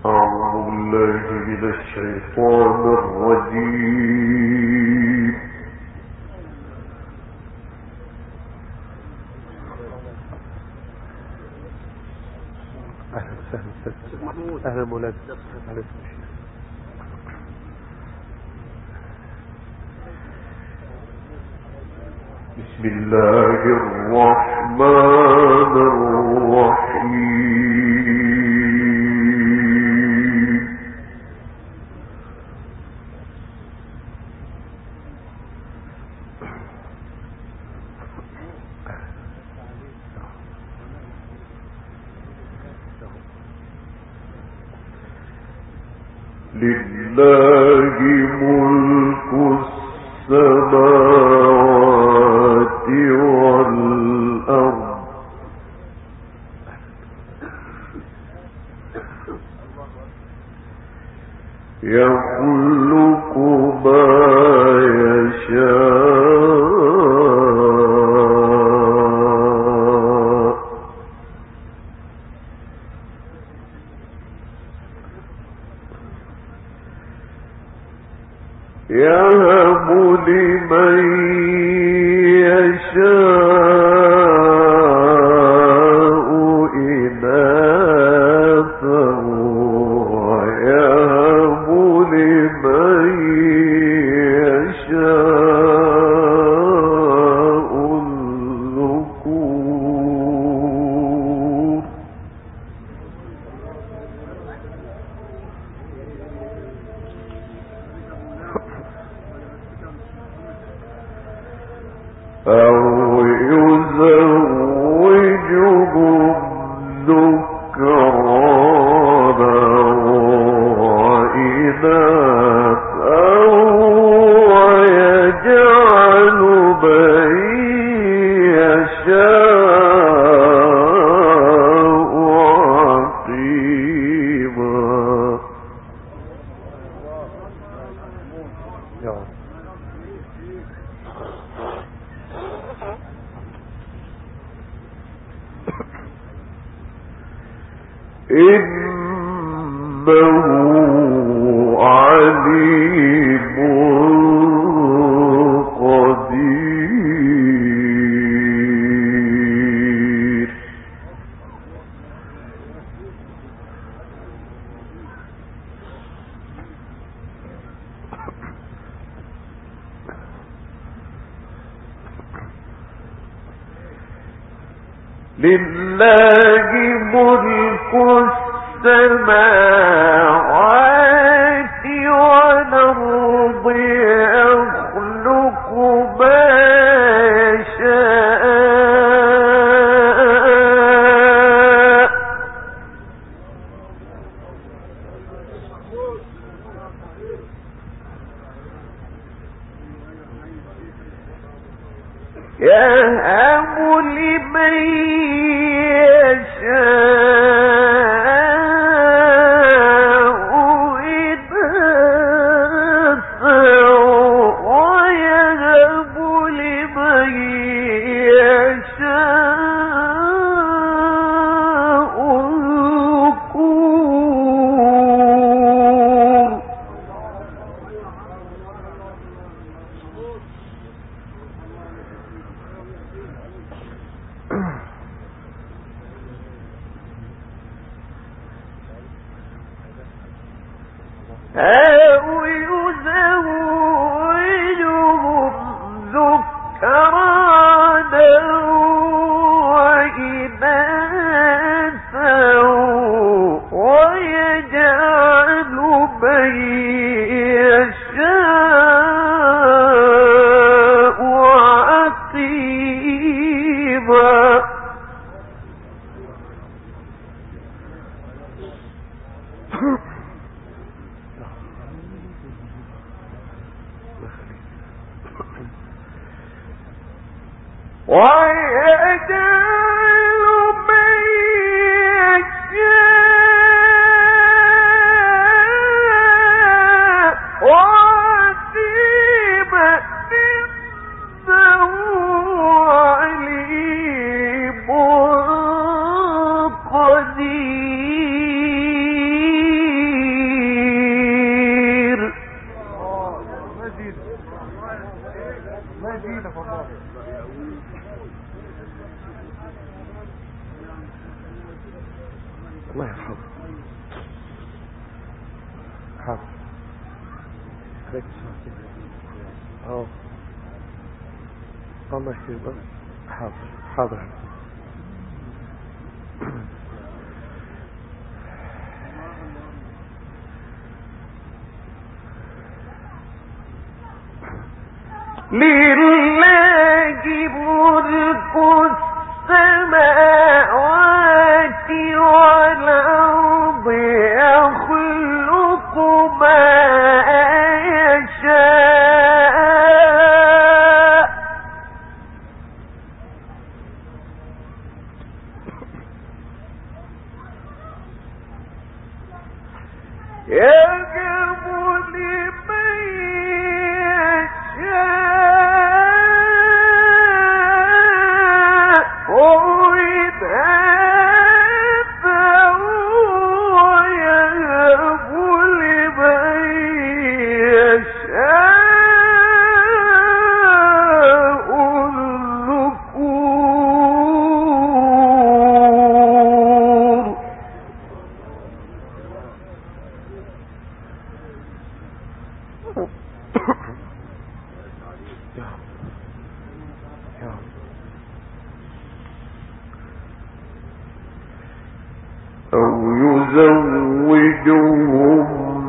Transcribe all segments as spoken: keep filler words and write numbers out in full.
الشيطان الرجيم. أهلا وسهلا أهلا مولانا. بسم الله الرحمن الرحيم. لله ملك السماوات والأرض يخلق ما يشاء يهب لمن يشاء إناثا ويهب لمن يشاء الذكور. أو يزوجهم ذكرانا وإناثا ويجعل من يشاء عقيما. إنه عليم قدير. لله ملك السماوات والأرض يخلق ما يشاء يهب لمن أو يزوجهم ذكرانا وإناثا ويجعل من يشاء عقيما. ويجعل من يشاء عقيما. إنه عليم قدير. حاضر عليك اه الله يكرمك. حاضر حاضر لله ملك السماوات والأرض يخلق ما يشاء يهب لمن يشاء وإناثا ويهب لمن يشاء الذكور. أو يزوجهم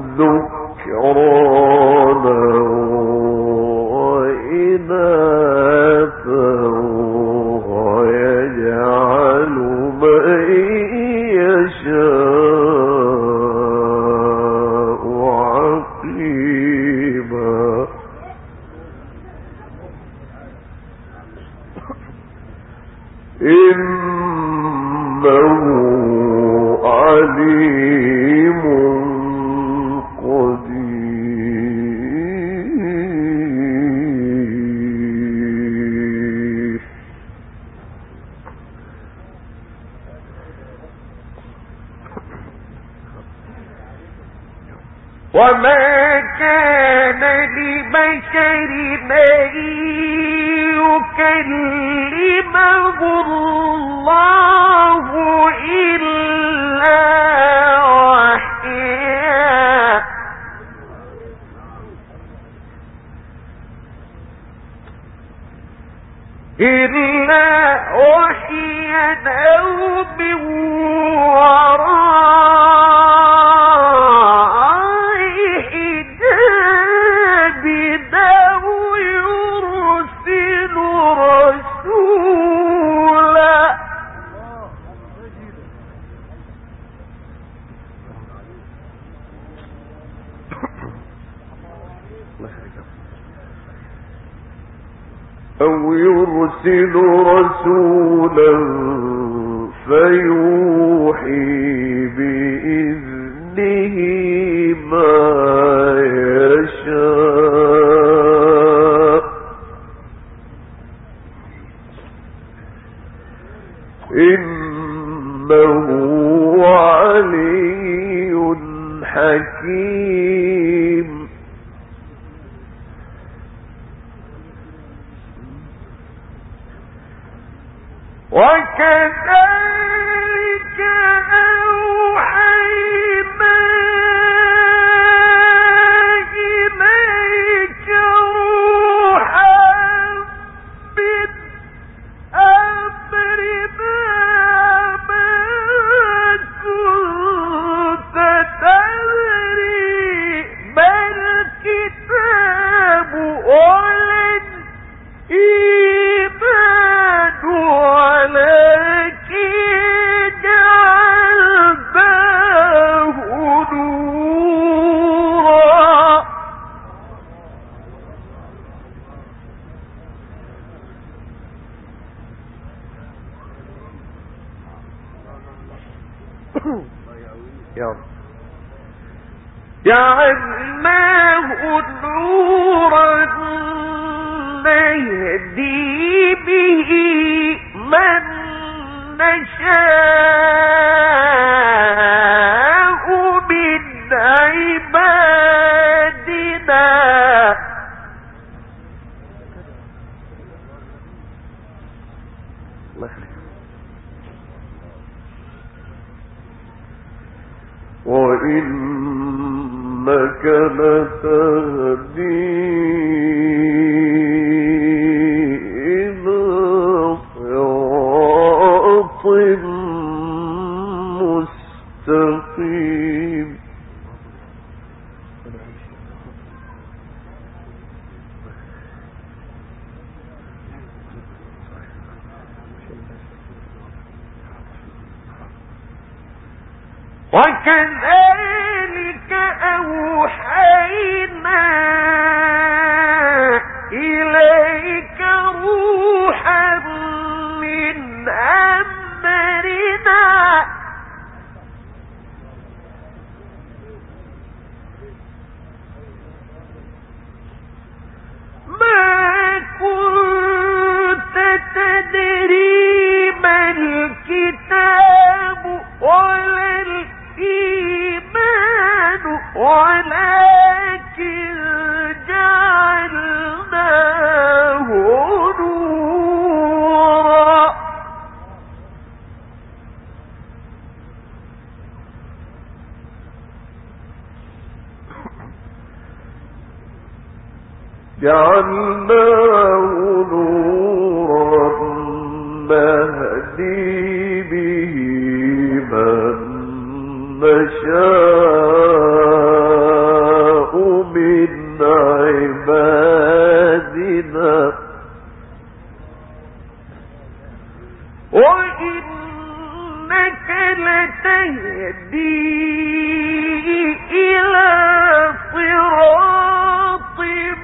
ذكرانا وإناثا ويجعل من يشاء عقيما. إنه عليم قدير. وما كان لبشر أن يكلمه الله إلا وحيا إلا وحيا أو من وراء حجاب أو يرسل رسولا. أو يرسل رسولا فيوحي بإذنه ما يشاء. إنه علي حكيم. وكذلك أوحينا إليك روحا من أمرنا ما كنت تدري ما الكتاب ولا الإيمان ولكن جعلناه نورا. جعلناه نورا نهدي به من نشاء من عبادنا. وإنك لتهدي إلى صراط مستقيم. وكذلك أوحينا إليك روحا من أمرنا ما كنت تدري ما الكتاب ولا الإيمان ولكن جعلناه نورا جعلناه نورا نهدي به من نشاء من عبادنا وإنك لتهدي إلى صراط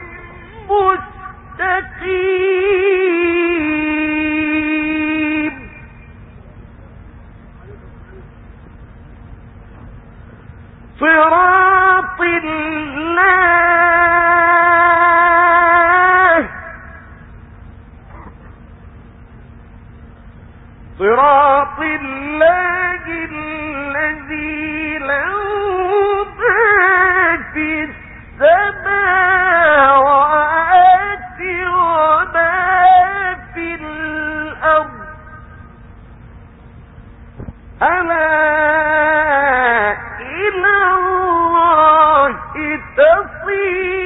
مستقيم. صراط الله صراط الله الذي له ما في السماوات وما في الأرض ألا إلى الله تصير